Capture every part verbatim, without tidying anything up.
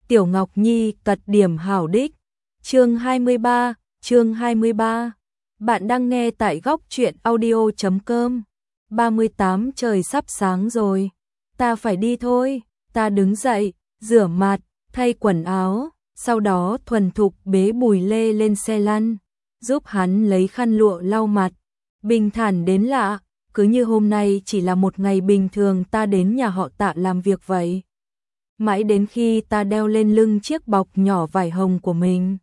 Tiểu Ngọc Nhi cật điểm hảo đích. Chương hai mươi ba, chương hai mươi ba. Bạn đang nghe tại góc truyện audio chấm com. ba mươi tám trời sắp sáng rồi, ta phải đi thôi. Ta đứng dậy, rửa mặt, thay quần áo, sau đó thuần thục bế Bùi Lê lên xe lăn, giúp hắn lấy khăn lụa lau mặt. Bình thản đến lạ, cứ như hôm nay chỉ là một ngày bình thường ta đến nhà họ Tạ làm việc vậy. Mãi đến khi ta đeo lên lưng chiếc bọc nhỏ vải hồng của mình,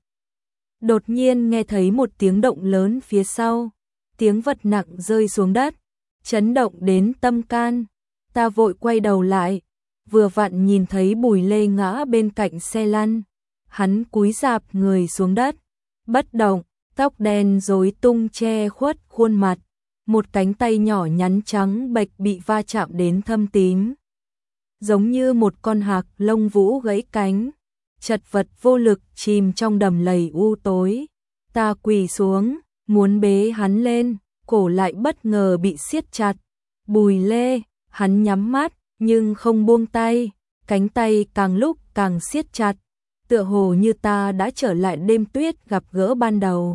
đột nhiên nghe thấy một tiếng động lớn phía sau, tiếng vật nặng rơi xuống đất, chấn động đến tâm can. Ta vội quay đầu lại, vừa vặn nhìn thấy Bùi Lê ngã bên cạnh xe lăn, hắn cúi rạp người xuống đất, bất động, tóc đen rối tung che khuất khuôn mặt, một cánh tay nhỏ nhắn trắng bệch bị va chạm đến thâm tím, giống như một con hạc lông vũ gãy cánh, chật vật vô lực chìm trong đầm lầy u tối. Ta quỳ xuống, muốn bế hắn lên, cổ lại bất ngờ bị siết chặt. Bùi Lê, hắn nhắm mắt, nhưng không buông tay, cánh tay càng lúc càng siết chặt, tựa hồ như ta đã trở lại đêm tuyết gặp gỡ ban đầu.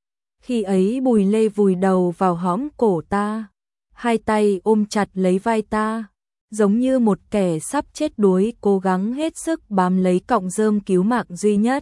Khi ấy Bùi Lê vùi đầu vào hõm cổ ta, hai tay ôm chặt lấy vai ta, giống như một kẻ sắp chết đuối cố gắng hết sức bám lấy cọng rơm cứu mạng duy nhất.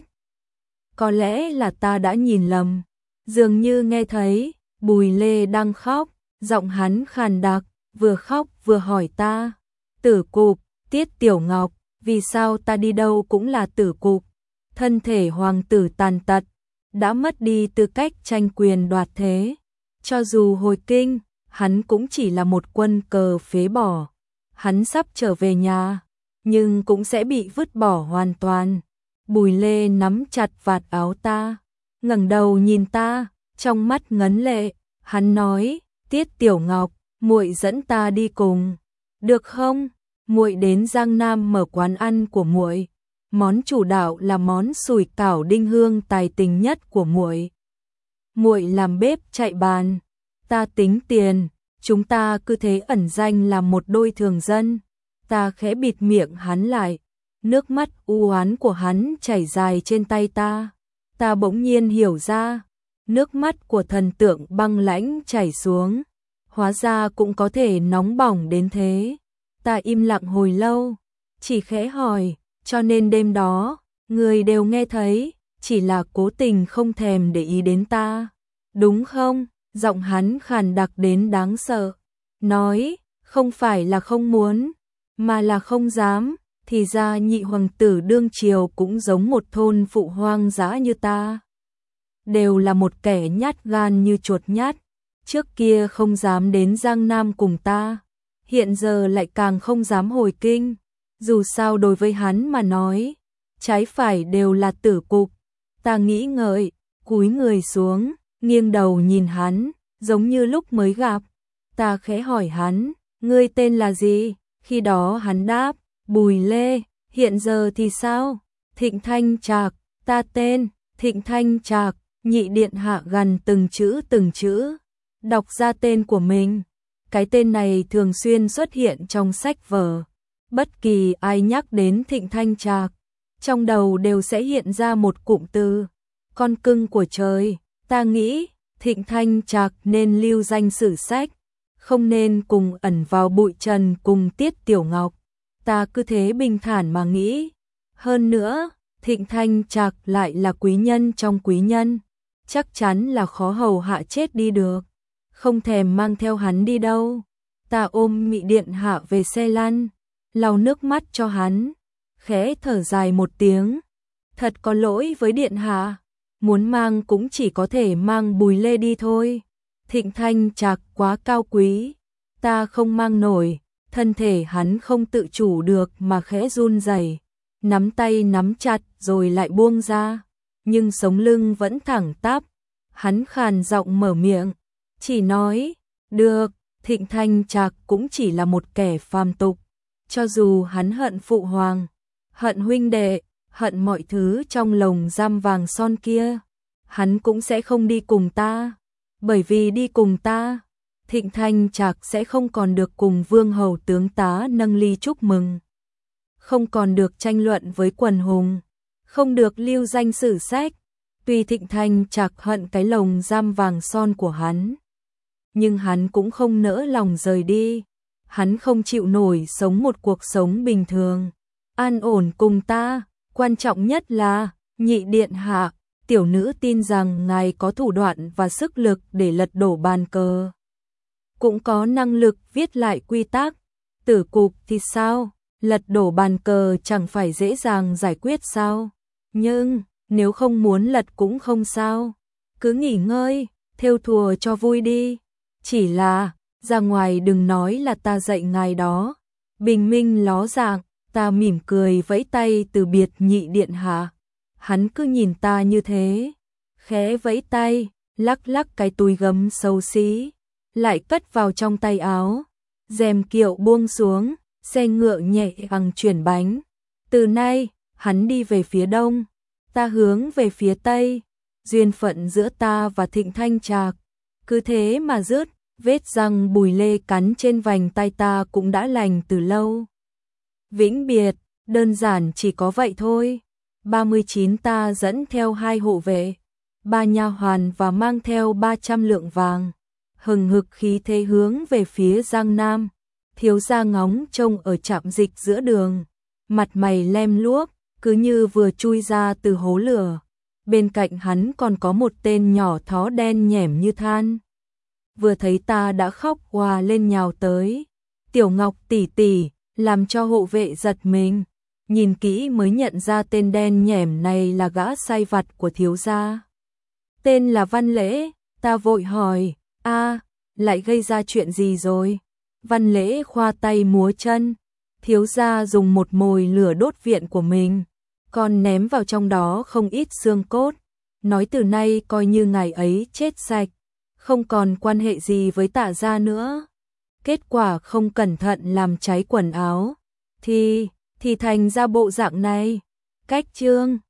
Có lẽ là ta đã nhìn lầm, dường như nghe thấy Bùi Lê đang khóc, giọng hắn khàn đặc, vừa khóc vừa hỏi ta, Tử Cục, Tiết Tiểu Ngọc, vì sao ta đi đâu cũng là Tử Cục? Thân thể hoàng tử tàn tật, đã mất đi tư cách tranh quyền đoạt thế. Cho dù hồi kinh, hắn cũng chỉ là một quân cờ phế bỏ. Hắn sắp trở về nhà, nhưng cũng sẽ bị vứt bỏ hoàn toàn. Bùi Lê nắm chặt vạt áo ta, ngẩng đầu nhìn ta, trong mắt ngấn lệ, hắn nói, Tiết Tiểu Ngọc, muội dẫn ta đi cùng, được không? Muội đến Giang Nam mở quán ăn của muội, món chủ đạo là món sủi cảo đinh hương tài tình nhất của muội. Muội làm bếp chạy bàn, ta tính tiền, chúng ta cứ thế ẩn danh làm một đôi thường dân. Ta khẽ bịt miệng hắn lại, nước mắt u oán của hắn chảy dài trên tay ta. Ta bỗng nhiên hiểu ra, nước mắt của thần tượng băng lãnh chảy xuống, hóa ra cũng có thể nóng bỏng đến thế. Ta im lặng hồi lâu, chỉ khẽ hỏi, cho nên đêm đó, người đều nghe thấy, chỉ là cố tình không thèm để ý đến ta, đúng không? Giọng hắn khàn đặc đến đáng sợ, nói, không phải là không muốn, mà là không dám. Thì ra nhị hoàng tử đương triều cũng giống một thôn phụ hoang dã như ta, đều là một kẻ nhát gan như chuột nhát. Trước kia không dám đến Giang Nam cùng ta, hiện giờ lại càng không dám hồi kinh. Dù sao đối với hắn mà nói, trái phải đều là Tử Cục. Ta nghĩ ngợi, cúi người xuống, nghiêng đầu nhìn hắn, giống như lúc mới gặp. Ta khẽ hỏi hắn, ngươi tên là gì? Khi đó hắn đáp, Bùi Lê. Hiện giờ thì sao? Thịnh Thanh Trạc. Ta tên Thịnh Thanh Trạc. Nhị điện hạ gần từng chữ từng chữ đọc ra tên của mình. Cái tên này thường xuyên xuất hiện trong sách vở. Bất kỳ ai nhắc đến Thịnh Thanh Trạc, trong đầu đều sẽ hiện ra một cụm từ, con cưng của trời. Ta nghĩ Thịnh Thanh Trạc nên lưu danh sử sách, không nên cùng ẩn vào bụi trần cùng Tiết Tiểu Ngọc. Ta cứ thế bình thản mà nghĩ. Hơn nữa, Thịnh Thanh Trạc lại là quý nhân trong quý nhân, chắc chắn là khó hầu hạ chết đi được, không thèm mang theo hắn đi đâu. Ta ôm Mị điện hạ về xe lăn, lau nước mắt cho hắn, khẽ thở dài một tiếng. Thật có lỗi với điện hạ, muốn mang cũng chỉ có thể mang Bùi Lê đi thôi. Thịnh Thanh Trạc quá cao quý, ta không mang nổi. Thân thể hắn không tự chủ được mà khẽ run rẩy, nắm tay nắm chặt rồi lại buông ra, nhưng sống lưng vẫn thẳng tắp. Hắn khàn giọng mở miệng, chỉ nói, được. Thịnh Thanh Trạc cũng chỉ là một kẻ phàm tục, cho dù hắn hận phụ hoàng, hận huynh đệ, hận mọi thứ trong lồng giam vàng son kia, hắn cũng sẽ không đi cùng ta, bởi vì đi cùng ta, Thịnh Thanh Trạc sẽ không còn được cùng vương hầu tướng tá nâng ly chúc mừng. không còn được tranh luận với quần hùng, không được lưu danh sử sách. Tuy Thịnh Thanh Trạc hận cái lồng giam vàng son của hắn, nhưng hắn cũng không nỡ lòng rời đi. Hắn không chịu nổi sống một cuộc sống bình thường, an ổn cùng ta. Quan trọng nhất là, nhị điện hạ, tiểu nữ tin rằng ngài có thủ đoạn và sức lực để lật đổ bàn cờ, cũng có năng lực viết lại quy tắc. Tử cục thì sao? Lật đổ bàn cờ chẳng phải dễ dàng giải quyết sao? Nhưng, nếu không muốn lật cũng không sao. Cứ nghỉ ngơi, thêu thùa cho vui đi. Chỉ là, ra ngoài đừng nói là ta dạy ngài đó. Bình minh ló dạng, ta mỉm cười vẫy tay từ biệt nhị điện hạ. Hắn cứ nhìn ta như thế, khẽ vẫy tay, lắc lắc cái túi gấm xấu xí, lại cất vào trong tay áo. Rèm kiệu buông xuống, xe ngựa nhẹ nhàng chuyển bánh. Từ nay, hắn đi về phía đông, ta hướng về phía tây. Duyên phận giữa ta và Thịnh Thanh Trạc cứ thế mà rớt. Vết răng bùi lê cắn trên vành tay ta cũng đã lành từ lâu. Vĩnh biệt, đơn giản chỉ có vậy thôi. ba mươi chín ta dẫn theo hai hộ vệ, ba nha hoàn và mang theo ba trăm lượng vàng, hừng hực khí thế hướng về phía Giang Nam. Thiếu gia ngóng trông ở trạm dịch giữa đường, mặt mày lem luốc, cứ như vừa chui ra từ hố lửa. Bên cạnh hắn còn có một tên nhỏ thó đen nhẻm như than. Vừa thấy ta đã khóc òa lên nhào tới. Tiểu Ngọc tỷ tỷ, làm cho hộ vệ giật mình. Nhìn kỹ mới nhận ra tên đen nhẻm này là gã sai vặt của thiếu gia. Tên là Văn Lễ. Ta vội hỏi, a, lại gây ra chuyện gì rồi? Văn Lễ khoa tay múa chân. Thiếu gia dùng một mồi lửa đốt viện của mình, còn ném vào trong đó không ít xương cốt. Nói từ nay coi như ngài ấy chết sạch, không còn quan hệ gì với Tạ gia nữa. Kết quả không cẩn thận làm cháy quần áo, thì, thì thành ra bộ dạng này. Cách chương